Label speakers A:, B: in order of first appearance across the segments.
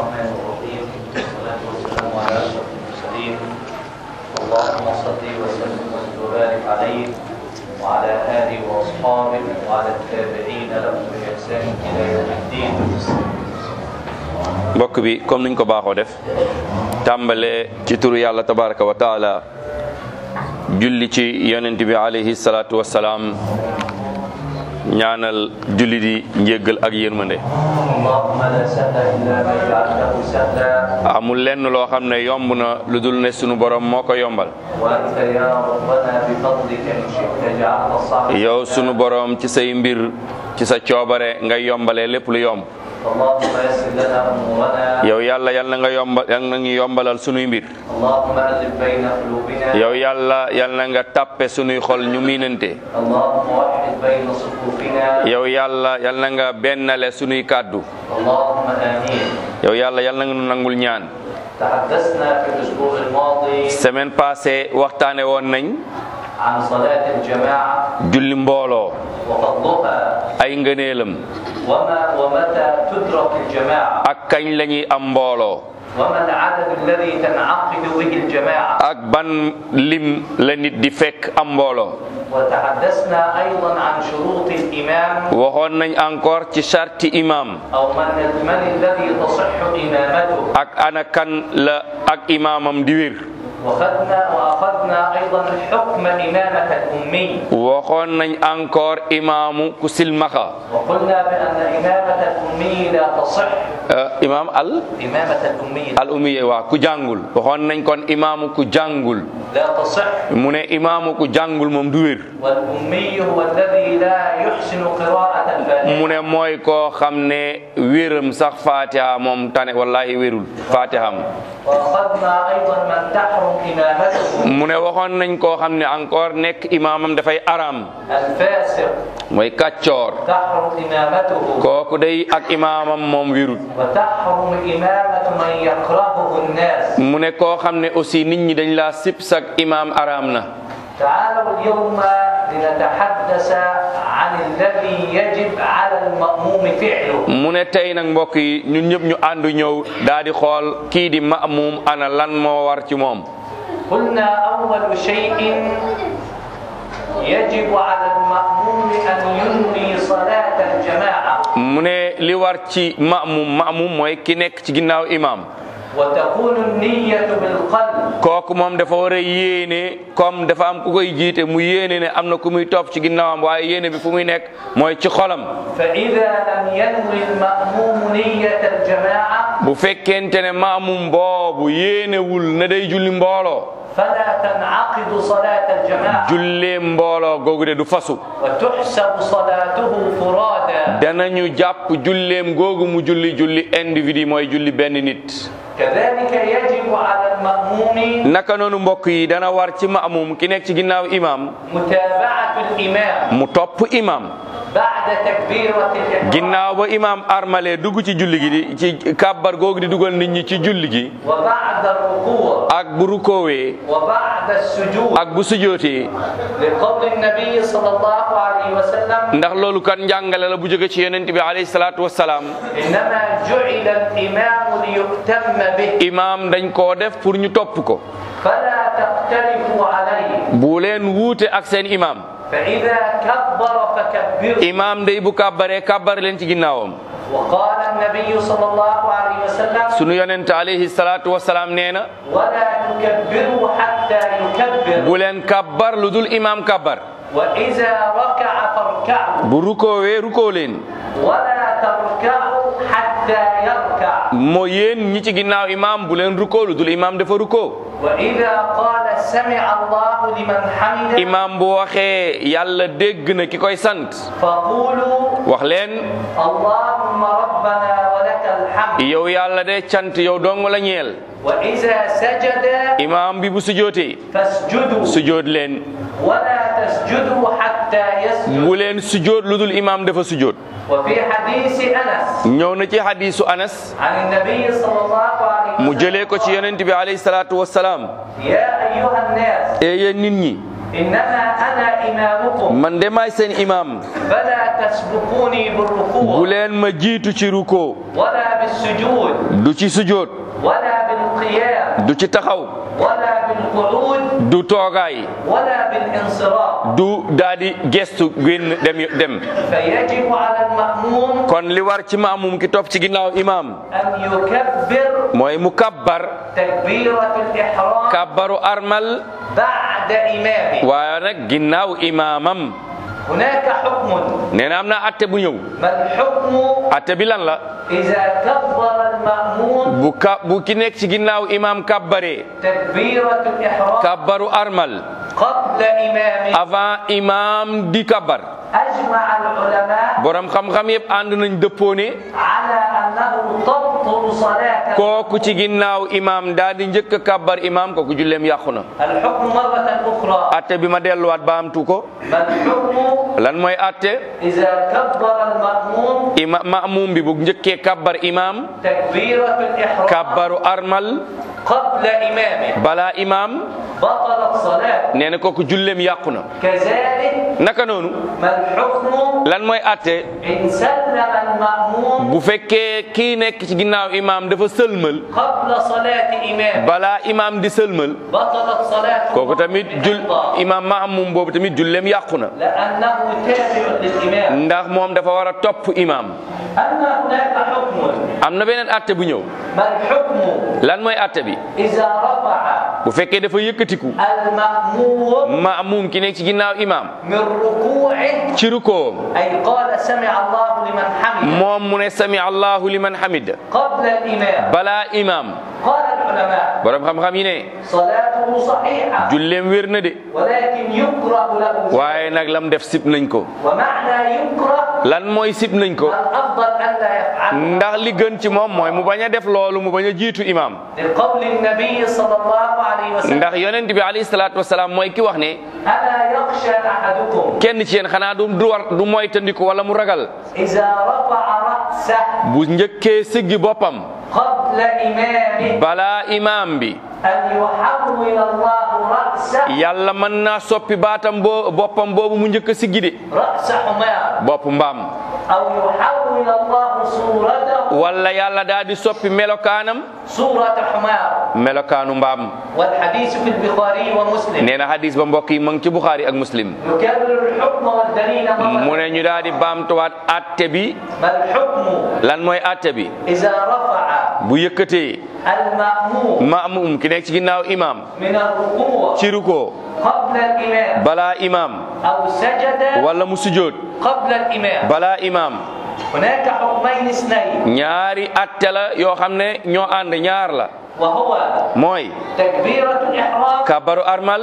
A: الرحمن الرحيم والصلاة والسلام على أشرف المرسلين اللهم صل وسلم وبارك عليه وعلى آله وأصحابه وعلى التابعين لهم بإحسان إلى يوم الدين.
B: mbokk bi comme niñ ko baaxoo def tàmbale ci turu yàlla tabaraka wa taala julli ci yonent bi alayhi salaatu wassalaam ñaanal julli di njéggal ak yërmande.
A: Allahumma la sahla illa ma ja'altahu sahla.
B: amul lenn loo xam ne yomb na lu dul ne sunu borom moo ko yombal.
A: wa anta ya rabbana bi fadlika in shi'ta ja'alta as-sa'ba.
B: yow sunu borom ci say mbir ci sa coobare ngay yombalee lépp lu yomb.
A: Allahumma yassir lana umurana.
B: yow yàlla yal na nga yombalal sunuy mbir.
A: Allahumma allif bayna qulubina.
B: yow yal na nga tàppe sunuy xol ñu miinante.
A: Allahumma wahhid bayna sufufina.
B: yow yàlla yal na nga bennale sunuy kàddu.
A: Allahumma amin.
B: yow yàlla yal na nga nu nangul ñaan.
A: تحدثنا في الأسبوع الماضي
B: semaine passée waxtaane woon nañ
A: عن صلاة الجماعة
B: julli mbooloo
A: وفضلها
B: ay ngëneelam
A: ومتى تدرك الجماعة
B: ak kañ la ñuy am mbooloo
A: وما العدد الذي تنعقد به الجماعة
B: ak ban lim la nit di fekk am mbooloo.
A: وتحدثنا أيضا عن شروط الإمام
B: waxoon nañ encore ci sarti imam
A: أو من الذي تصح إمامته
B: ak ana kan la ak imamam di wér.
A: وأخذنا أيضا حكم إمامة الأمي
B: waxoon nañ encore imaamu ku silmaxa
A: وقلنا بأن إمامة الأمي لا تصح
B: imam
A: إمامة الأمي
B: al umiye waa ku jàngul waxoon nañ kon imaamu ku jàngul
A: لا تصح
B: mu ne imaamu ku jàngul moom du wér.
A: والأمي هو الذي لا يحسن قراءة الفاتحة
B: mu ne mooy koo xam ne wéram sax fatiha moom tane wallahi wérul fatiham.
A: وأخذنا أيضا من تحرم إمامته
B: mu ne waxoon nañ koo xam ne encore nekk imaamam dafay aram
A: الفاسق
B: mooy kàccoor
A: تحرم إمامته
B: kooku day ak imaamam moom wérul.
A: وتحرم إمامة من يكرهه الناس.
B: mu ne koo xam ne aussi nit ñi dañ laa sib sak imaam aram na.
A: تعالوا اليوم لنتحدث عن الذي يجب على المأموم فعله.
B: mu ne tey nag mbokk yi ñun ñëpp ñu àndu ñëw daal di xool kii di ma'mum ana lan moo war ci moom.
A: قلنا أول شيء يجب على المأموم أن ينوي صلاة الجماعة.
B: mu ne li war ci ma'mum mooy ki nekk ci ginnaaw imaam.
A: وتكون النية بالقلب.
B: kooku moom dafa war a yéene comme dafa am ku koy jiite mu yéene ne am na ku muy topp ci ginnaawam waaye yéene bi fu muy nekk mooy ci xolam.
A: فإذا لم ينوي المأموم نية الجماعة
B: bu fekkente ne ma'mum boobu yéenewul ne day julli mbooloo.
A: فلا تنعقد صلاة الجماعة.
B: jullee mbooloo googu de du fasu.
A: وتحسب صلاته فرادا.
B: danañu jàpp julleem googu mu julli individu mooy julli benn nit.
A: كذلك يجب على المأموم
B: naka noonu mbokk yi dana war ci ma'mum ki nekk ci ginnaaw imam
A: متابعة الإمام
B: mu topp imam
A: بعد تكبيرة الإحرام
B: ginnaaw ba imam armale dugg ci julli gi di ci kàbbar googu di dugal nit ñi ci julli gi
A: وبعد الركوع
B: ak bu rukoowee
A: وبعد السجود
B: ak bu sujootee
A: لقول النبي صلى الله عليه وسلم
B: ndax loolu kan njàngale la bu jóge ci yonent bi alayhi salaatu wassalaam
A: إنما جعل الإمام ليؤتم به
B: imam dañ koo def pour ñu topp ko
A: فلا تختلفوا عليه
B: bu leen wuute ak seen imam
A: فإذا كبر فكبروا
B: imam day bu kàbbaree kàbbar leen ci ginnaawam
A: وقال النبي صلى الله عليه وسلم
B: sunu yonent alayhi salaatu wassalaam nee na
A: ولا تكبروا حتى يكبر
B: bu leen kàbbar lu dul imam kàbbar
A: وإذا ركع فاركعوا
B: bu rukoowee rukoo leen
A: ولا تركعوا حتى يركع
B: moo yéen ñi ci ginnaaw imam bu leen rukoo lu dul imam dafa rukoo
A: وإذا قال سمع الله لمن حمده
B: imam bu waxee yàlla dégg na ki koy sant
A: فقولوا
B: wax leen
A: اللهم ربنا ولك الحمد
B: yow yàlla de cant yow dong la ñeel
A: وإذا سجد
B: imam bi bu sujootee
A: فاسجدوا
B: sujoot leen
A: ولا تسجدوا حتى يسجد
B: bu leen sujoot lu dul imam dafa sujoot
A: وفي حديث أنس
B: ñëw na ci hadisu Anas
A: عن النبي صلى الله عليه
B: mu
A: وسلم
B: jëlee ko ci yonent bi alayhi salaatu wassalaam
A: يا أيها الناس
B: e yéen nit ñi
A: إنما أنا إمامكم
B: man de maay seen imam
A: فلا تسبقوني
B: bu
A: بالركوع
B: leen ma jiitu ci ruko
A: ولا بالسجود
B: du ci sujoot
A: ولا بالقيام
B: du ci taxaw
A: ولا بالقعود
B: du toogaay
A: ولا بالانصراف
B: du daadi gestu génn dem
A: فيجب على المأموم
B: kon li war ci maamum ki topp ci ginnaaw imam
A: أن يكبر
B: mooy mu kabbar
A: تكبيرة الإحرام
B: kabbaru armal
A: بعد إمامه
B: waaye nag ginnaaw imamam
A: هناك حكم
B: nee na am na atte bu ñëw
A: ما الحكم
B: atte bi lan la
A: إذا كبر المأموم
B: bu ki nekk ci ginnaaw imam kabbaree
A: تكبيرة الإحرام
B: kabbaru armal
A: قبل إمامه
B: avant imam di kabbar
A: أجمع العلماء
B: borom xam-xam yëpp ànd nañ dëppoo ne
A: على أنه تبطل صلاة
B: kooku ci ginnaaw imam daal di njëkk a kabbar imam kooku julleem yàqu na
A: الحكم مرة أخرى
B: atte bi ma delluwaat baamtu ko
A: ما الحكم
B: lan mooy atte
A: إذا كبر المأموم
B: maamum bi bu njëkkee kabbar imam
A: تكبيرة الإحرام
B: kabbaru armal
A: قبل إمامه
B: balaa imam
A: بطلت صلاة
B: nee na kooku julleem yàqu na
A: كذلك
B: naka noonu
A: ما الحكم
B: lan mooy atte
A: إن سلم المأموم
B: bu fekkee kii nekk ci ginnaaw imam dafa sëlmal
A: قبل صلاة إمامه
B: balaa imam di sëlmal
A: بطلت صلاته
B: kooku tamit imam maamum boobu tamit julleem yàqu na
A: لأنه تابع للإمام
B: ndax moom dafa war a topp imam
A: أما هناك حكم
B: am na beneen atte bu ñëw
A: ما الحكم
B: lan mooy atte bi
A: إذا رفع
B: bu fekkee dafa yëkkatiku
A: المأموم
B: maamum ki nekk ci ginnaaw imam
A: من ركوعه
B: ci rukoom
A: أي قال سمع الله لمن حمده
B: moom mu ne sami allahu liman hamid
A: قبل الإمام
B: balaa imam
A: قال العلماء
B: borom xam-xam yi ne
A: صلاته صحيحة
B: julleem wér na de
A: ولكن يكره له
B: waaye nag lam def sib nañ ko
A: ومعنى يكره
B: lan mooy sib nañ ko
A: الأفضل ألا يفعل
B: ndax li gën ci moom mooy mu bañ a def loolu mu bañ a jiitu imam
A: لقول النبي صلى الله عليه وسلم
B: ndax yonent bi alayhi salaatu wasalaam mooy ki wax ne
A: ألا يخشى أحدكم
B: kenn ci yéen xanaa du moytandiku wala mu ragal
A: إذا رفع رأسه
B: bu njëkkee siggi boppam
A: قبل إمامه
B: balaa imam bi
A: أن يحول الله رأسه
B: yàlla mën naa soppi baatam boppam boobu mu njëkk a siggi de
A: رأس حمار
B: bopp mbaam
A: أو يحول الله صورته
B: wala yàlla daal di soppi melokaanam
A: صورة حمار
B: melokaanu mbaam
A: والحديث في البخاري ومسلم
B: nee na hadis ba mbokk yi mu ngi ci Bukhari ak Muslim
A: يكرر الحكم والدليل
B: mu
A: مرة
B: ne ñu daal di baamtuwaat atte bi
A: ما الحكم
B: lan mooy atte bi
A: إذا رفع
B: bu yëkkatee
A: المأموم
B: maamum ki nekk ci ginnaaw imam
A: من الركوع
B: ci ruko
A: قبل الإمام
B: balaa imam
A: أو سجد
B: wala mu sujjoot
A: قبل الإمام
B: balaa imam
A: هناك حكمين اثنين
B: ñaari atte la yoo xam ne ñoo ànd ñaar la
A: وهو
B: mooy
A: تكبيرة الإحرام
B: kabaru armal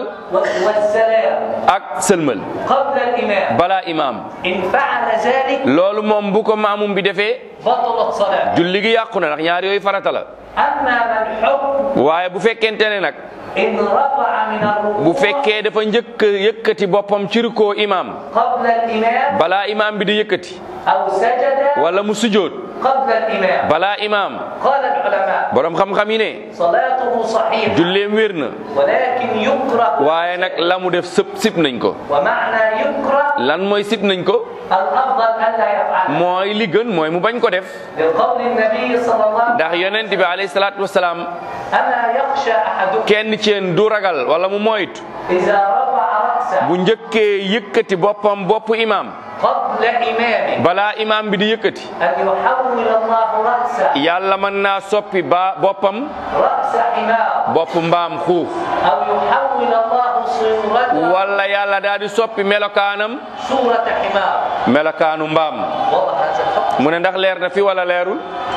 A: والسلام
B: ak sëlmal
A: قبل الإمام
B: balaa imam
A: إن فعل ذلك
B: loolu moom bu ko maamum bi defee
A: بطلت صلاة
B: julli gi yàqu na ndax ñaar yooyu farata la
A: أما ما الحكم
B: waaye bu fekkente ne nag
A: إن رفع من
B: bu
A: الركوع
B: fekkee dafa njëkk yëkkati boppam ci rukoo imam
A: قبل الإمام
B: balaa imam bi di yëkkati
A: أو سجد
B: wala mu sujjoot
A: قبل الإمام
B: balaa imam
A: قال العلماء
B: borom xam-xam yi ne
A: صلاته صحيحة
B: julleem wér na
A: ولكن يكره
B: waaye nag la mu def sib nañ ko
A: ومعنى يكره
B: lan mooy sib nañ ko
A: الأفضل ألا يفعل
B: mooy li gën mooy mu bañ ko def
A: لقول النبي صلى الله عليه
B: ndax yonent bi alayhi salaatu wasalaam
A: وسلم أما يخشى أحدكم
B: kenn ci yéen du ragal wala mu moytu
A: إذا رفع رأسه
B: bu njëkkee yëkkati boppam boppu imam
A: قبل إمامه
B: balaa imam bi di yëkkati
A: أن يحول الله رأسه
B: yàlla mën naa soppi boppam
A: رأس حمار
B: bopp mbaam xuuf
A: أو يحول الله صورته
B: wala yàlla daal di soppi melokaanam
A: صورة حمار
B: melokaanu mbaam
A: والله هذا الحكم
B: mu ne ndax leer na fi wala leerul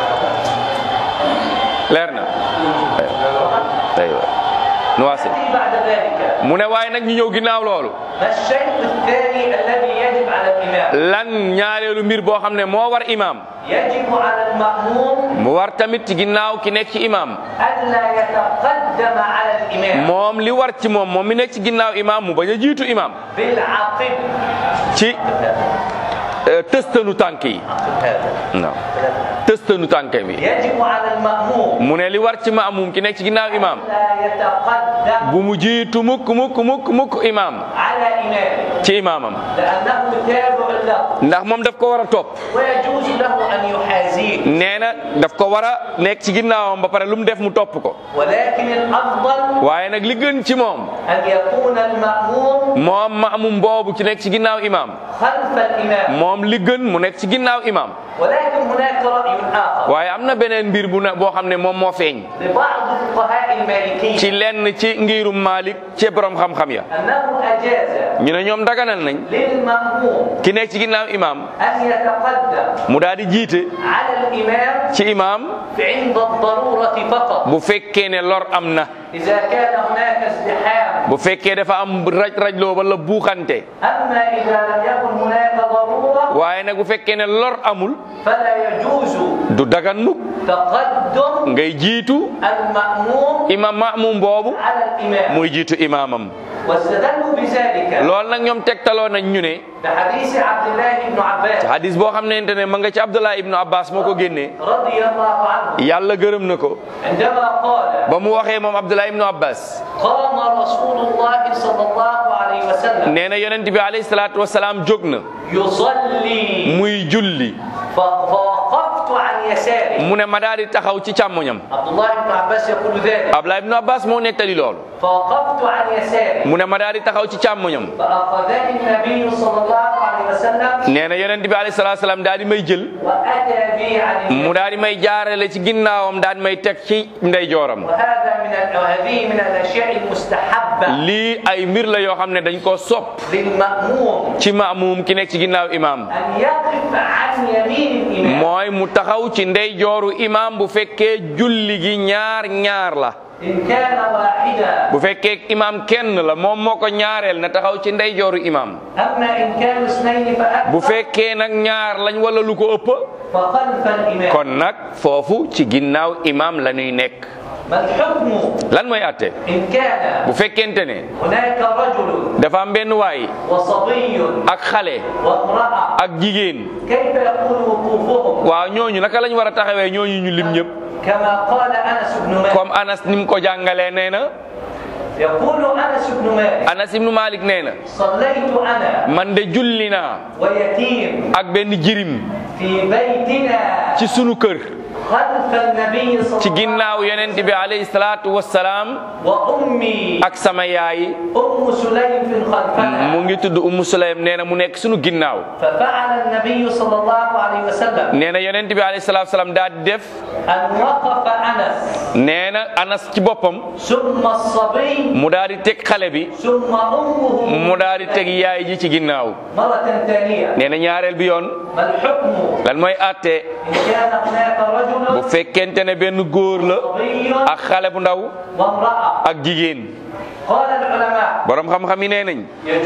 B: leer na aywa nuwaasi
A: يأتي بعد ذلك
B: mu ne waaye nag ñu ñëw ginnaaw loolu
A: ما الشيء الثاني الذي يجب على الإمام
B: lan ñaareelu mbir boo xam ne moo war imam
A: يجب على المأموم
B: mu war tamit ci ginnaaw ki nekk ci imam
A: ألا يتقدم على الإمام
B: moom li war ci moom mi nekk ci ginnaaw imam mu bañ a jiitu imam
A: بالعقب
B: ci tëstanu tànk yi non tëstanu tànk bi
A: يجب على المأموم
B: mu ne li war ci maamum ki nekk ci ginnaaw imaam
A: لا يتقدم
B: bu mu jiitu mukk imaam
A: على إمامه
B: ci imaamam
A: لأنه تابع له
B: ndax moom daf ko war a topp
A: ويجوز له أن يحازيه
B: nee na daf ko war a nekk ci ginnaawam ba pare lu mu def mu topp ko
A: ولكن الأفضل
B: waaye nag li gën ci moom
A: أن يكون المأموم
B: moom maamum boobu ci nekk ci ginnaaw imaam
A: خلف الإمام
B: moom li gën mu nekk ci ginnaaw imaam
A: ولكن هناك رأي آخر
B: waaye am na beneen mbir boo xam ne moom moo feeñ
A: لبعض الفقهاء المالكيين
B: ci lenn ci ngirum Malik ci borom xam-xam ya
A: أنه أجاز
B: ñu ne ñoom daganal nañ
A: للمأموم
B: ki nekk ci ginnaaw imaam
A: أن يتقدم
B: mu daal di jiite
A: على الإمام
B: ci imaam
A: عند الضرورة فقط
B: bu fekkee ne lor am na
A: إذا كان هناك ازدحام
B: bu fekkee dafa am raj-rajloo wala buuxante
A: أما إذا لم يكن هناك ضرورة
B: waaye nag bu fekkee ne lor amul
A: فلا يجوز
B: du dagan mukk
A: تقدم
B: ngay jiitu
A: المأموم
B: imaam maamum boobu
A: على الإمام
B: muy jiitu imaamam
A: واستدلوا بذلك
B: loolu nag ñoom tegtaloo nañ ñu ne
A: بحديث عبد الله بن عباس
B: ci hadis boo xam ne ma nga ci Abdullah ibnu Abbas moo ko génnee
A: رضي الله عنه
B: yàlla gërëm na ko
A: عندما قال
B: ba mu waxee moom Abdullah ibnu Abbas
A: قام رسول الله صلى الله عليه وسلم
B: nee na yonent bi alayhi salaatu wasalaam jóg na
A: يصلي
B: muy julli
A: فوقفت عن يساره
B: mu ne ma daal di taxaw ci càmmoñam
A: عبد الله بن عباس يقول ذلك
B: Abdullah ibnu Abbas moo nettali loolu
A: فوقفت عن يساره
B: mu ne ma daal di taxaw ci càmmoñam
A: فأخذني النبي صلى الله عليه وسلم
B: nee na yonent bi alayhi salaatu wasalaam daal di may jël
A: وأتى بي عن
B: mu daal di may jaarale ci ginnaawam daal di may teg ci ndeyjooram
A: وهذه من الأشياء المستحبة
B: lii ay mbir la yoo xam ne dañ koo sopp
A: للمأموم
B: ci maamum ki nekk ci ginnaaw imaam
A: أن يقف عن يمين الإمام
B: mooy mu taxaw ci ndeyjooru imaam bu fekkee julli gi ñaar la
A: إن كان واحدا
B: bu fekkee imaam kenn la moom moo ko ñaareel na taxaw ci ndeyjooru imaam
A: أما إن كانوا اثنين
B: bu
A: فأكثر
B: fekkee nag ñaar lañ wala lu ko ëpp
A: فخلف الإمام
B: kon nag foofu ci ginnaaw imaam la ñuy nekk
A: ما الحكم
B: lan mooy àtte
A: إن كان
B: bu fekkente ne
A: هناك رجل
B: dafa am benn waay
A: وصبي
B: ak xale
A: وامرأة
B: ak jigéen
A: كيف يكون وقوفهم
B: waaw ñooñu naka lañ war a taxawee ñooñu ñu lim ñëpp
A: كما قال أنس بن مالك
B: comme Anas ni mu ko jàngalee nee na
A: يقول أنس بن مالك
B: Anas ibnu Malik nee na
A: صليت أنا
B: man de julli naa
A: ويتيم
B: ak benn jirim
A: في بيتنا
B: ci sunu kër
A: خلف النبي صلى
B: ci
A: الله عليه
B: ginnaaw yonent bi alayhi salaatu wassalaam
A: وأمي
B: ak sama yaay
A: سليم خلفنا
B: mu ngi tudd Sulaym nee na mu nekk sunu ginnaaw
A: ففعل النبي صلى الله عليه وسلم
B: nee na yonent bi alayhi salaatu wassalaam daal di def
A: أن وقف أنس
B: nee na Anas ci boppam
A: ثم الصبي
B: mu daal di teg xale bi
A: ثم أمه
B: mu daal di teg yaay ji ci ginnaaw
A: مرة ثانية
B: nee na ñaareel bi yoon
A: ما الحكم
B: lan mooy àtte
A: إن كان هناك
B: bu
A: رجل
B: fekkente ne benn góor la
A: صبي
B: ak xale bu ndaw
A: وامرأة
B: ak jigéen
A: قال العلماء
B: borom xam-xam yi nee nañ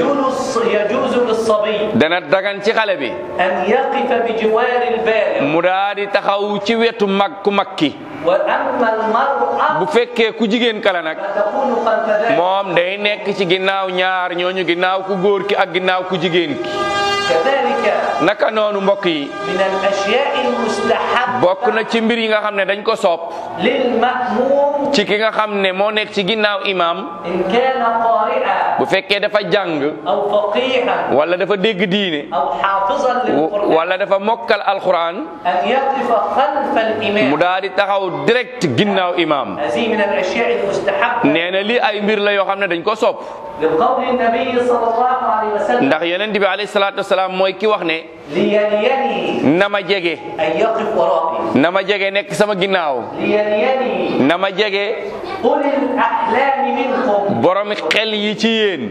A: يجوز للصبي
B: dana dagan ci xale bi
A: أن يقف بجوار البالغ
B: mu daal di taxaw ci wetu mag ku mag ki
A: وأما المرأة
B: bu fekkee ku jigéen kala nag
A: فتكون خلف ذلك
B: moom day nekk ci ginnaaw ñaar ñooñu ginnaaw ku góor ki ak ginnaaw ku jigéen ki
A: كذلك
B: naka noonu mbokk yi
A: من الأشياء المستحبة
B: bokk na ci mbir yi nga xam ne dañ ko sopp
A: للمأموم
B: ci ki nga xam ne moo nekk ci ginnaaw imaam
A: إن كان قارئا
B: bu fekkee dafa jàng
A: أو فقيها
B: wala dafa dégg diine
A: أو حافظا للقرآن
B: wala dafa mokkal alquran
A: أن يقف خلف
B: mu
A: الإمام
B: daal di taxaw direct ginnaaw imaam
A: هذه من الأشياء المستحبة
B: nee na lii ay mbir la yoo xam ne dañ ko sopp
A: لقول النبي صلى الله عليه وسلم
B: ndax yonent bi alayhi salaatu wasalaam mooy ki wax ne
A: ليليني
B: na ma jege
A: أن يقف ورائي
B: na ma jege nekk sama ginnaaw
A: ليليني
B: na ma jege
A: أولي الأحلام منكم
B: borom xel yi ci yéen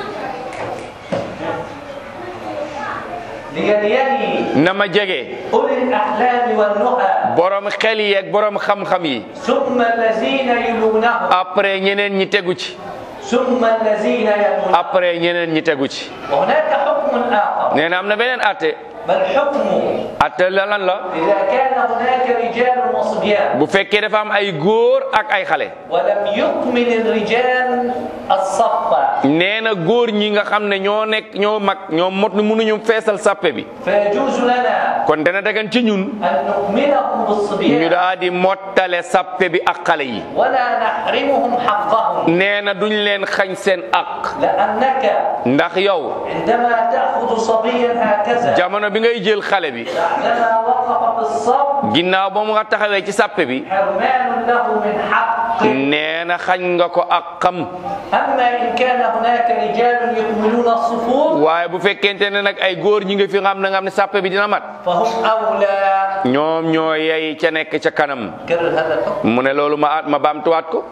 A: ليليني
B: na ma jege
A: أولي الأحلام والنهى
B: borom xel yi ak borom xam-xam yi
A: ثم الذين يلونهم
B: après ñeneen ñi tegu ci
A: ثم الذين يلونهم
B: après ñeneen ñi tegu ci
A: وهناك حكم آخر
B: nee na am na beneen àtte
A: ما الحكم
B: atte la lan la
A: إذا كان هناك رجال وصبيان
B: bu fekkee dafa am ay góor ak ay xale
A: ولم يكمل الرجال الصف
B: nee na góor ñi nga xam ne ñoo nekk ñoo mag ñoo mot mënuñu feesal sàppe bi
A: فيجوز لنا
B: kon dana dagan ci ñun
A: أن نكملهم
B: ñu
A: بالصبيان
B: daal di mottale sàppe bi ak xale yi
A: ولا نحرمهم حقهم
B: nee na duñ leen xañ seen ak
A: لأنك
B: ndax yow
A: عندما تأخذ صبيا هكذا
B: jamono bi ngay jël xale bi
A: بعدما وقف في الصف
B: ginnaaw ba mu nga taxawee ci sàppe bi
A: حرمان له من حق
B: nee na xañ nga ko ak xam
A: أما إن كان هناك رجال يكملون الصفوف
B: waaye bu fekkente ne nag ay góor ñi nga fi xam ne nga xam ne sàppe bi dina mat
A: فهم أولى.
B: ñoom ñoo yey ca nekk ca kanam
A: كرر هذا الحكم.
B: mu ne loolu ma baamtuwaat ko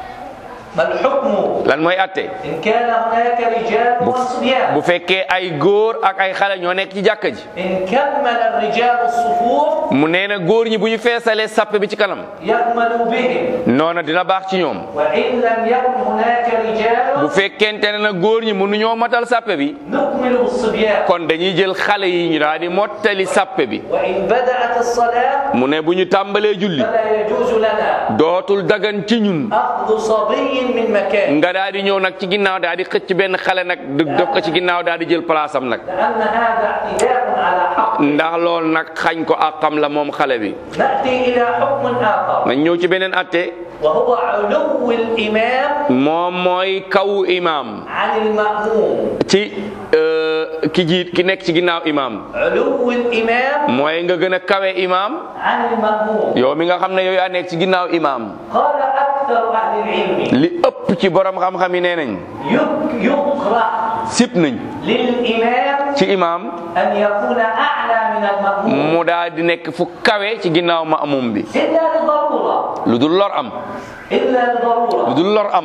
A: ما الحكم
B: lan mooy atte
A: إن كان هناك رجال وصبيان
B: bu fekkee ay góor ak ay xale ñoo nekk ci jàkka ji
A: إن كمل الرجال الصفوف
B: mu nee na góor ñi bu ñu feesalee sàppe bi ci kanam
A: يكمل بهم
B: noona dina baax ci ñoom
A: وإن لم يكن هناك
B: bu
A: رجال
B: fekkente ne nag góor ñi mënuñoo matal sàppe bi
A: نكمل بالصبيان.
B: kon dañuy jël xale yi ñu daal di mottali sàppe bi
A: وإن بدأت الصلاة
B: mu ne bu ñu tàmbalee julli
A: فلا يجوز لنا
B: dootul dagan ci ñun
A: أخذ صبي من مكان
B: nga daal di ñëw nag ci ginnaaw daal di xëcc benn xale nag def ko ci ginnaaw daal di jël place am nag
A: لأن هذا اعتداء على حق.
B: ndax loolu nag xañ ko àqam la moom xale bi
A: نأتي إلى حكم آخر
B: nañ ñëw ci beneen atte
A: وهو علو الإمام
B: moom mooy kaw imaam
A: عن المأموم.
B: ci ki jiit ki nekk ci ginnaaw imaam
A: علو الإمام
B: mooy nga gën a kawe imaam
A: عن المأموم.
B: yow mi nga xam ne yow yaa nekk ci ginnaaw imaam
A: قال أكثر أهل العلم
B: li ëpp ci borom xam-xam yi nee nañ
A: يكره
B: sip nañ
A: للإمام
B: ci imaam
A: أن يكون أعلى من المأموم
B: mu daal di nekk fu kawe ci ginnaaw maamum bi
A: إلا لضرورة.
B: lu dul lor am
A: إلا لضرورة.
B: lu dul lor am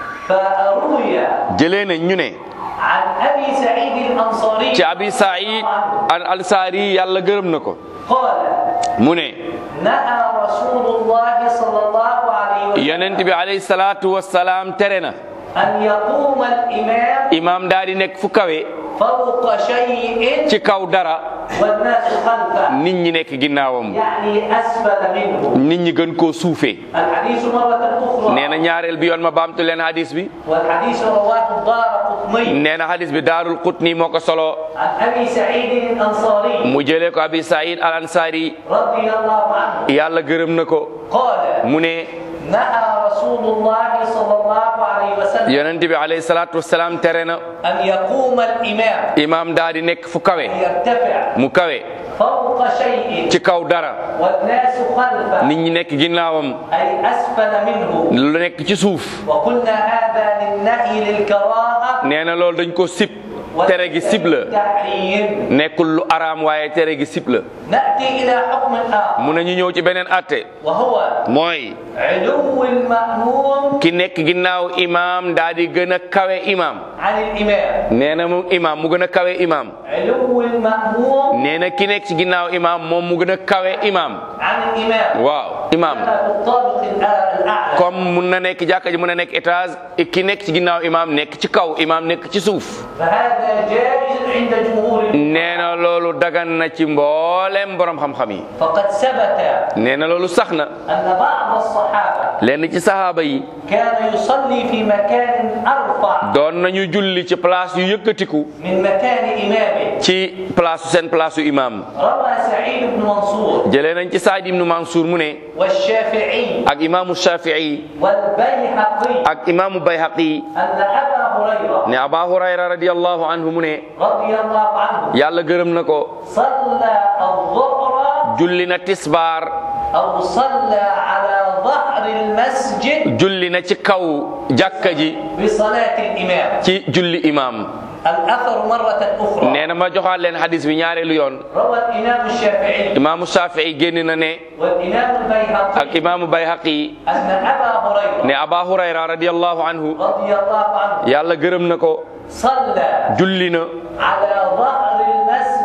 A: فروي
B: jëlee nañ ñu ne
A: عن أبي سعيد الأنصاري
B: ci abi saïd al ansari yàlla gërëm na ko
A: قال
B: mu ne
A: نهى رسول الله صلى الله عليه وسلم
B: yonent bi alayhi salaatu wassalaam tere na
A: أن يقوم الإمام
B: imaam daal di nekk fu kawe
A: فوق شيء
B: ci kaw dara
A: والناس خلفه
B: nit ñi nekk ginnaawam
A: يعني أسفل منه.
B: nit ñi gën koo suufee
A: الحديث مرة أخرى
B: nee na ñaareel bi yoon ma baamtu leen hadis bi
A: والحديث رواه الدارقطني
B: nee na hadis bi daarul qutni moo ko solo
A: عن أبي سعيد الأنصاري
B: mu jëlee ko abi saïd al ansari
A: رضي الله عنه
B: yàlla gërëm na ko
A: قال
B: mu ne
A: نهى رسول الله صلى الله عليه وسلم
B: yonent bi alayhi salaatu wassalaam tere na
A: أن يقوم الإمام
B: imaam daal di nekk fu kawe
A: يرتفع
B: mu kawe
A: فوق شيء
B: ci kaw dara
A: والناس خلفه
B: nit ñi nekk ginnaawam
A: أي أسفل منه.
B: lu nekk ci suuf
A: وقلنا هذا للنهي للكراهة
B: nee na loolu dañ ko sib tere gi sib la
A: والتحريم.
B: nekkul lu araam waaye tere gi sib la
A: نأتي إلى حكم آخر
B: mu ne ñu ñëw ci beneen atte
A: وهو
B: mooy
A: علو المأموم
B: ki nekk ginnaaw imaam daal di gën a kawe imaam
A: عن الإمام.
B: nee na moom imaam mu gën a kawe imaam
A: علو المأموم
B: nee na ki nekk ci ginnaaw imaam moom mu gën a kawe imaam
A: عن الإمام.
B: waaw imaam
A: كما في الطابق الأعلى.
B: comme mun na nekk jàkka ji mun na nekk étage ki nekk ci ginnaaw imaam nekk ci kaw imaam nekk ci suuf
A: فهذا جائز عند جمهور
B: nee na loolu dagan na ci mboolem borom xam-xam yi
A: فقد ثبت
B: nee na loolu sax na
A: أن بعض الصحابة
B: lenn ci sahaaba yi
A: كان يصلي في مكان أرفع
B: doon nañu julli ci place yu yëkkatiku
A: من مكان إمامه.
B: ci place seen place yu imaam
A: روى سعيد بن منصور
B: jëlee nañ ci Saïd ibnu Mansour mu ne
A: والشافعي
B: ak imaamu Shafii
A: والبيهقي
B: ak imaamu Bayhaqi
A: أن أبا هريرة
B: ne Aba Hurayra radiyallahu anhu mu ne
A: رضي الله عنه
B: yàlla gërëm na ko
A: صلى الظهر
B: julli na tisbaar
A: أو صلى على ظهر المسجد
B: julli na ci kaw jàkka ji
A: بصلاة الإمام.
B: ci julli imaam
A: الأثر مرة أخرى
B: nee na ma joxaat leen hadis bi ñaareelu yoon
A: روى الإمام الشافعي
B: imaamu Shafii génn na ne
A: والإمام
B: ak
A: البيهقي
B: imaamu Bayhaqi
A: أن أبا هريرة
B: ne Aba Hurayra radiyallahu anhu
A: رضي الله عنه
B: yàlla gërëm na ko
A: صلى
B: julli na
A: على ظهر المسجد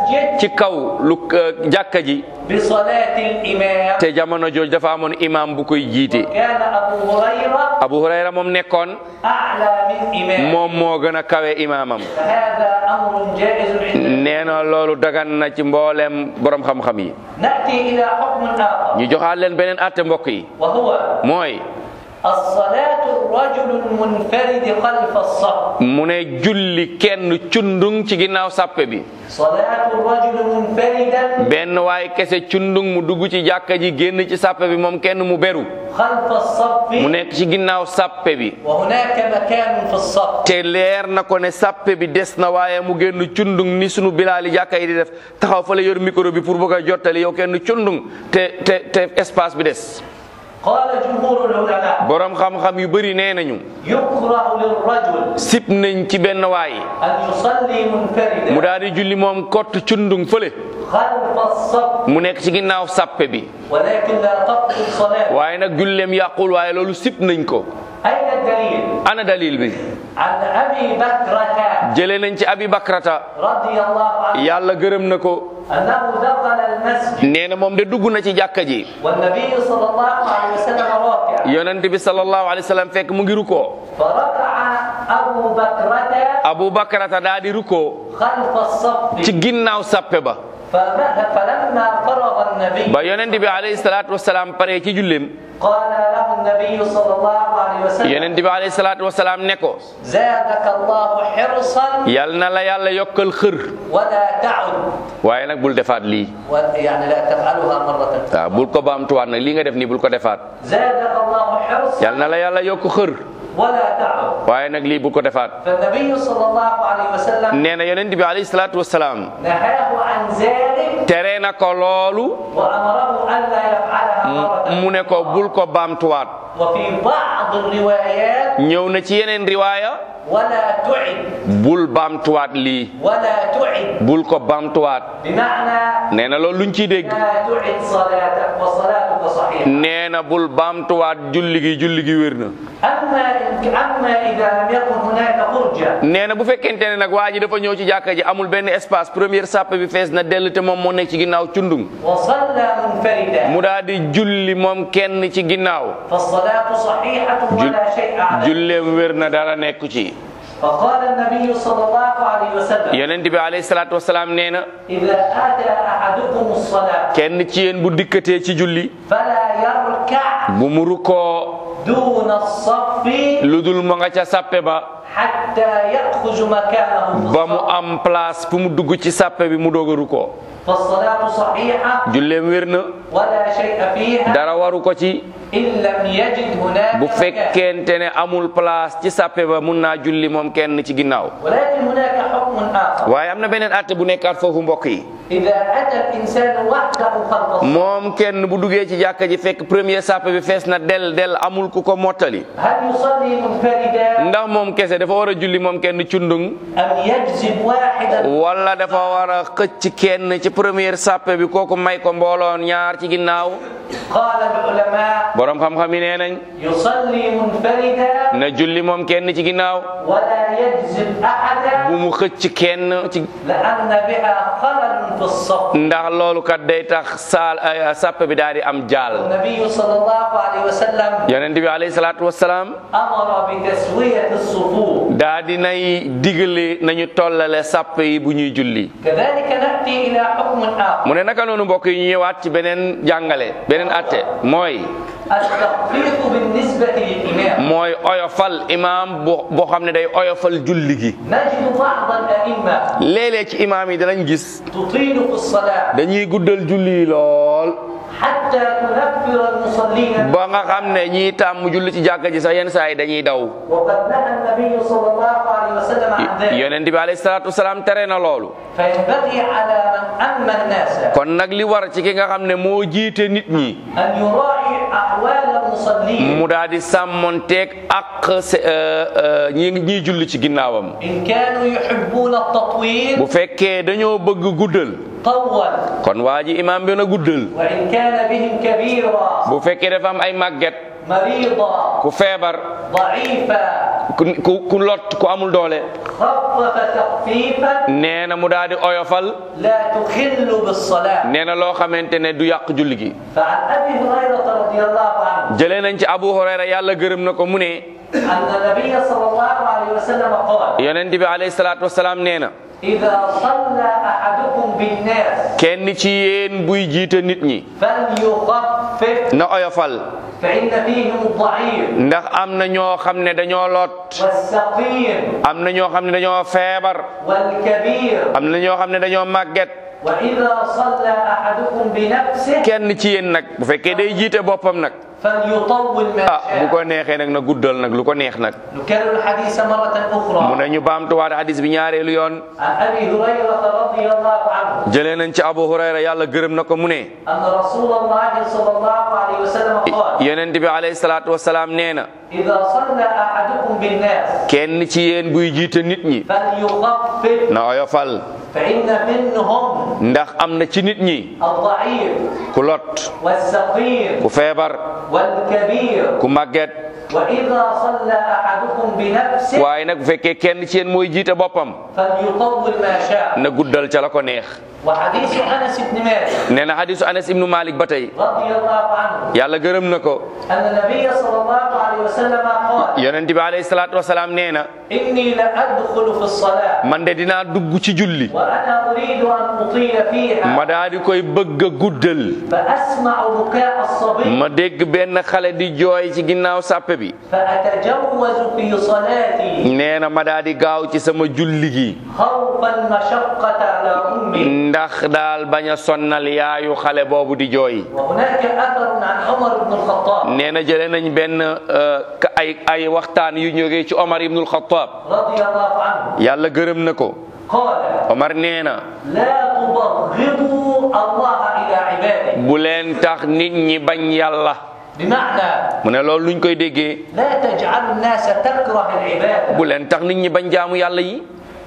A: المسجد
B: ci kaw lu jàkka ji
A: بصلاة الإمام.
B: te jamono jooj dafa amoon imam bu koy jiite.
A: كان أبو هريرة
B: Abu Hurayra moom nekkoon
A: أعلى من إمام.
B: moom moo gën a kawe imaamam.
A: فهذا أمر جائز عندنا.
B: nee na loolu dagan na ci mboolem borom xam-xam yi.
A: نأتي إلى حكم آخر
B: ñu joxaat leen beneen àtte mbokk yi.
A: وهو
B: mooy
A: الصلاة الرجل المنفرد خلف الصف.
B: mu ne julli kenn cundung ci ginnaaw sàppe bi.
A: صلاة الرجل منفردا
B: benn waay kese cundung mu dugg ci jàkka ji génn ci sàppe bi moom kenn mu beru.
A: خلف الصف
B: mu nekk ci ginnaaw sàppe bi.
A: وهناك مكان في الصف.
B: te leer na ko ne sàppe bi des na waaye mu génn cundung ni sunu bilaali jàkka yi di def taxaw fa la yor micro bi pour bëgg a jottali yow kenn cundung te espace bi des.
A: قال جمهور العلماء
B: borom xam-xam yu bëri nee nañu
A: يكره للرجل
B: sip nañ ci benn waay
A: أن يصلي منفردا
B: mu daal di julli moom kott cundung fële
A: خلف الصف
B: mu nekk ci ginnaaw sàppe bi
A: ولكن لا تبطل صلاته.
B: waaye nag julleem yàqul waaye loolu sip nañ ko.
A: أين الدليل؟
B: ana dalil bi
A: عن أبي بكرة
B: jëlee nañ ci abi bakrata
A: رضي الله عنه
B: yàlla gërëm na ko
A: أنه دخل المسجد
B: nee na moom de dugg na ci jàkka ji
A: والنبي صلى الله عليه وسلم راكع
B: yonent bi sallallahu alayhi wa sallam fekk mu ngi rukkoo
A: فركع أبو بكرة
B: abu bakrata daa di rukkoo
A: خلف الصف
B: ci ginnaaw sàppe ba
A: فلما فرغ النبي
B: ba yonent bi alayhi salaatu wasalaam pare ci julleem
A: قال له النبي صلى الله عليه وسلم
B: yonent bi alayhi salaatu wasalaam ne ko
A: زادك الله حرصا
B: yal na la yàlla yokkal xër
A: ولا تعد
B: waaye nag bul defaat lii
A: يعني لا تفعلها مرة
B: waaw bul ko baamtuwaat nag lii nga def nii bul ko defaat
A: زادك الله حرصا
B: yal na la yàlla yokk xër
A: ولا تعد
B: waaye nag lii bul ko defaat.
A: فالنبي صلى الله عليه وسلم
B: nee na yonent bi alayhi salaatu wasalaam
A: نهاه عن ذلك
B: tere na ko loolu
A: وأمره ألا يفعلها مرة
B: mu ne ko bul ko baamtuwaat.
A: وفي بعض الروايات
B: ñëw na ci yeneen riwaaya
A: ولا تعد
B: bul baamtuwaat lii
A: ولا تعد
B: bul ko baamtuwaat.
A: بمعنى
B: nee na loolu luñ ciy dégg
A: لا تعد صلاتك وصلاتك صحيحة.
B: nee na bul baamtuwaat julli gi wér na.
A: أما إذا لم يكن هناك فرجة
B: nee na bu fekkente ne nag waa ji dafa ñëw ci jàkka ji amul benn espace première sàppe bi fees na dell te moom moo nekk ci ginnaaw cundung
A: وصلى منفردا
B: mu daal di julli moom kenn ci ginnaaw
A: فالصلاة صحيحة ولا شيء عليه.
B: julleem wér na dara nekku ci.
A: فقال النبي صلى الله عليه وسلم
B: yonent bi alayhi salaatu wasalaam nee na
A: إذا أتى أحدكم الصلاة
B: kenn ci yéen bu dikkatee ci julli
A: فلا يركع
B: bu mu rukkoo
A: دون الصف
B: lu dul mu nga ca sàppe ba
A: حتى يأخذ مكانه في
B: ba mu
A: الصف.
B: am place fu mu dugg ci sàppe bi mu doog a rukkoo
A: فالصلاة صحيحة
B: julleem wér na
A: ولا شيء فيها
B: dara waru ko ci.
A: إن لم يجد هناك
B: bu
A: مكان.
B: fekkente ne amul place ci sàppe ba mun naa julli moom kenn ci ginnaaw.
A: ولكن هناك حكم آخر
B: waaye am na beneen àtte bu nekkaat foofu mbokk yi.
A: إذا أتى الإنسان وحده خلف الصف
B: moom kenn bu duggee ci jàkka ji fekk premier sàppe bi fees na del amul ku ko mottali.
A: هل يصلي منفردا
B: ndax moom kese dafa war a julli moom kenn cundung
A: أم يجذب واحدا
B: wala dafa war a xëcc kenn ci première sàppe bi kooku may ko mbooloon ñaar ci ginnaaw.
A: قال العلماء
B: borom xam-xam yi nee nañ
A: يصلي منفردا
B: na julli moom kenn ci ginnaaw
A: ولا يجذب أحدا
B: bu mu xëcc kenn ci
A: لأن بها خلل في الصف.
B: ndax loolu kat day tax sàppe bi daal di am jaal.
A: النبي صلى الله عليه وسلم
B: yonent bi alayhi salaatu wasalaam
A: أمر بتسوية الصفوف.
B: daa di nay digale nañu tollale sàppe yi bu ñuy julli.
A: كذلك نأتي إلى حكم آخر
B: mu ne naka noonu mbokk yi ñu ñëwaat ci beneen jàngale beneen atte mooy
A: التخفيف بالنسبة للإمام.
B: mooy oyofal imaam boo xam ne day oyofal julli gi.
A: نجد بعض الأئمة
B: léeg-léeg ci imaam yi danañ gis
A: تطيل في الصلاة
B: dañuy guddal julli yi lool
A: حتى تنفر المصلين.
B: ba nga xam ne ñii tàmm julli ci jàkka ji sax yenn saa yi dañuy daw.
A: وقد نهى النبي صلى الله عليه وسلم عن ذلك.
B: yonent bi alayhi salaatu wasalaam tere na loolu.
A: فينبغي على من أما الناس
B: kon nag li war ci ki nga xam ne moo jiite nit ñi
A: أن يراعي أحوال المصلين.
B: mu daal di sàmmonteeg ak ñi julli ci ginnaawam.
A: إن كانوا يحبون التطويل
B: bu fekkee dañoo bëgg guddal
A: طول.
B: kon waa ji imaam bi na guddal.
A: وإن كان بهم كبيرا
B: bu fekkee dafa am ay màgget
A: مريضا
B: ku feebar
A: ضعيفا
B: ku lot ku amul doole
A: خفف تخفيفا
B: nee na mu daal di oyofal
A: لا تخل بالصلاة.
B: nee na loo xamante ne du yàq julli gi.
A: فعن أبي هريرة رضي الله عنه
B: jëlee nañ ci Abu Hurayra yàlla gërëm na ko mu ne
A: أن النبي صلى الله عليه وسلم قال
B: yonent bi alayhi salaatu wasalaam nee na
A: إذا صلى أحدكم بالناس
B: kenn ci yéen buy jiite nit ñi
A: فليخفف
B: na oyofal
A: فإن فيهم الضعيف
B: ndax am na ñoo xam ne dañoo lot
A: والسقيم
B: am na ñoo xam ne dañoo feebar
A: والكبير.
B: am na ñoo xam ne dañoo màgget
A: وإذا صلى أحدكم بنفسه
B: kenn ci yéen nag bu fekkee day jiite boppam nag
A: فليطول ما
B: bu ko
A: شاء.
B: neexee nag na guddal nag lu ko neex nag
A: نكرر الحديث مرة
B: mu
A: أخرى
B: ne ñu baamtuwaat hadis bi ñaareelu yoon
A: عن أبي هريرة رضي الله عنه
B: jëlee nañ ci Abu Hurayra yàlla gërëm na ko mu ne
A: أن رسول الله صلى الله عليه وسلم قال
B: yonent bi alayhi salaatu wasalaam nee na
A: إذا صلى أحدكم بالناس
B: kenn ci yéen buy jiite nit ñi
A: فليخفف
B: na oyofal
A: فإن منهم
B: ndax am na ci nit ñi
A: الضعيف
B: ku lot
A: والسقيم
B: ku feebar
A: والكبير.
B: ku màgget
A: وإذا صلى أحدكم بنفسه
B: waaye nag bu fekkee kenn ci yéen mooy jiite boppam
A: فليطول ما شاء.
B: na guddal ca la ko neex.
A: وحديث أنس بن مالك
B: nee na hadisu Anas ibnu Malik ba tey
A: رضي الله عنه
B: yàlla gërëm na ko
A: أن النبي صلى الله عليه وسلم قال
B: yonent bi alayhi salaatu wasalaam nee na
A: إني لأدخل في الصلاة
B: man de dinaa dugg ci julli
A: وأنا أريد أن أطيل فيها
B: ma daa di koy bëgg a guddal
A: فأسمع بكاء الصبي
B: ma dégg benn xale di jooy ci ginnaaw sàppe bi
A: فأتجوز في صلاتي
B: nee na ma daa di gaaw ci sama julli gi
A: خوفا المشقة على أمي.
B: ndax daal bañ a sonnal yaayu xale boobu di jooy.
A: وهناك أثر عن عمر بن الخطاب
B: nee na jëlee nañ benn ay waxtaan yu jógee ci Omar ibnul Xattaab
A: رضي الله عنه
B: yàlla gërëm na ko
A: قال
B: Omar nee na
A: لا تبغضوا الله إلى عباده.
B: bu leen tax nit ñi bañ yàlla
A: بمعنى
B: mu ne loolu luñ koy déggee
A: لا تجعل الناس تكره العبادة.
B: bu leen tax nit ñi bañ jaamu yàlla yi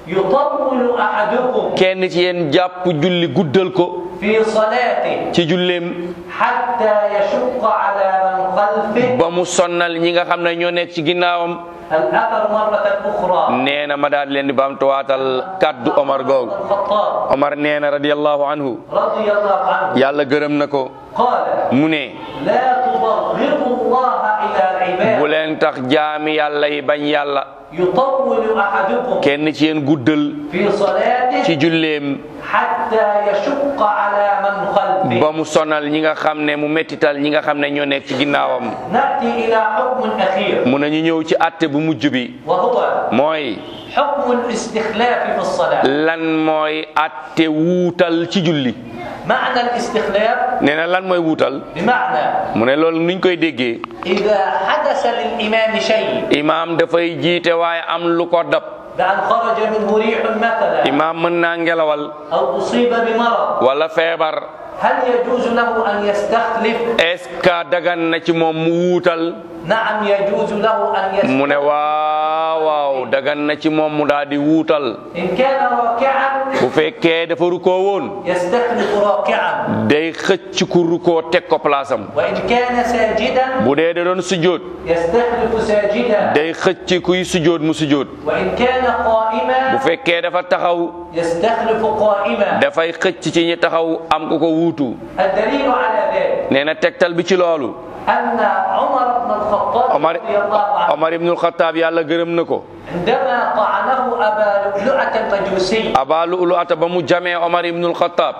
A: يطول أحدكم
B: kenn ci yéen jàpp julli guddal ko
A: في صلاته
B: ci julleem
A: حتى يشق على من خلفه.
B: ba mu sonnal ñi nga xam ne ñoo nekk ci ginnaawam
A: الأثر مرة أخرى
B: nee na ma daal leen di baamtuwaatal kaddu Omar googu
A: الخطاب
B: Omar nee na radiyallahu anhu
A: رضي الله عنه
B: yàlla gërëm na ko
A: قال
B: mu ne
A: لا تبغضوا الله إلى
B: bu
A: العباد.
B: leen tax jaami yàlla yi bañ yàlla
A: يطول أحدكم
B: kenn ci yéen guddal
A: في صلاته
B: ci julleem
A: حتى يشق على من خلفه.
B: ba mu sonal ñi nga xam ne mu mettital ñi nga xam ne ñoo nekk ci ginnaawam
A: نأتي إلى حكم أخير
B: mu ne ñu ñëw ci àtte bu mujj bi
A: وهو
B: mooy
A: حكم الاستخلاف في الصلاة.
B: lan mooy àtte wuutal ci julli
A: معنى الاستخلاف
B: nee na lan mooy wuutal
A: بمعنى
B: mu ne loolu niñ koy déggee
A: إذا حدث للإمام شيء
B: imaam dafay jiite waaye am lu ko dab
A: بأن خرج منه ريح مثلا
B: imaam mën naa ngelawal
A: أو أصيب بمرض،
B: wala feebar
A: هل يجوز له أن يستخلف؟
B: est-ce que dagan na ci moom mu wuutal
A: نعم يجوز له أن
B: mu ne
A: يستخلف.
B: waaw dagan na ci moom mu daal di wuutal
A: إن كان راكعا
B: bu fekkee dafa rukoo woon
A: يستخلف راكعا،
B: day xëcc ku rukoo teg ko place am
A: وإن كان ساجدا
B: bu dee da doon sujjóot
A: يستخلف ساجدا،
B: day xëcc kuy sujjóot mu sujjóot
A: وإن كان قائما
B: bu fekkee dafa taxaw
A: يستخلف قائما.
B: dafay xëcc ci ñi taxaw am ku ko wuutu
A: الدليل على ذلك
B: nee na tegtal bi ci loolu
A: أن عمر بن الخطاب
B: Omar
A: رضي الله عنه
B: Omar ibnul Xattaab yàlla gërëm na ko
A: عندما طعنه أبا لؤلؤة المجوسي
B: Aba Lu'lu'ata ba mu jamee Omar ibnul Xattaab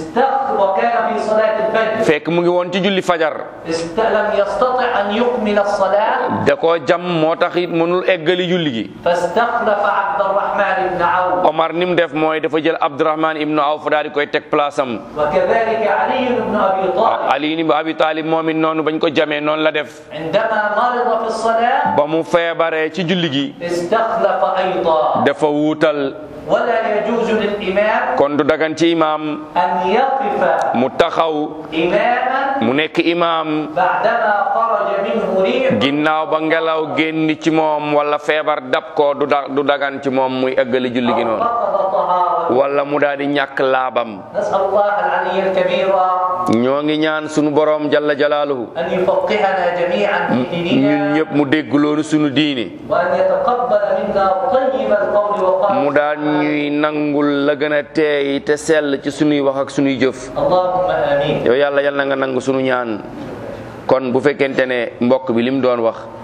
A: وكان في صلاة الفجر
B: fekk mu ngi woon ci julli fajar
A: لم يستطع أن يكمل الصلاة
B: da koo jam moo tax it mënul eggali julli gi
A: فاستخلف عبد الرحمن بن عوف
B: Omar ni mu def mooy dafa jël Abdurahman ibnu Awf daal di koy teg place am
A: وكذلك علي بن أبي طالب
B: Ali ibn Abi Talib moom it noonu bañ ko jamee noonu la def
A: عندما مرض في الصلاة
B: ba mu feebaree ci julli gi
A: استخلف أيضا.
B: dafa wuutal
A: ولا يجوز للإمام
B: kon du dagan ci imaam
A: أن يقف
B: mu taxaw
A: إماما
B: mu nekk imaam
A: بعدما خرج منه ريح
B: ginnaaw ba ngelaw génn ci moom wala feebar dab ko du dagan ci moom muy eggali julli gi noonu
A: فقد طهارته.
B: wala mu daal di ñàkk laabam.
A: نسأل الله العلي الكبير
B: ñoo ngi ñaan sunu borom jalla jalaaluhu
A: أن يفقهنا جميعا في
B: ñun
A: ديننا
B: ñëpp mu dégg loolu sunu diine
A: وأن يتقبل منا طيب القول وقال
B: mu daal ñuy nangul la gën a teey te sell ci sunuy wax ak sunuy jëf.
A: اللهم آمين.
B: yow yàlla yal na nga nangu sunu ñaan. kon bu fekkente ne mbokk bi lim doon wax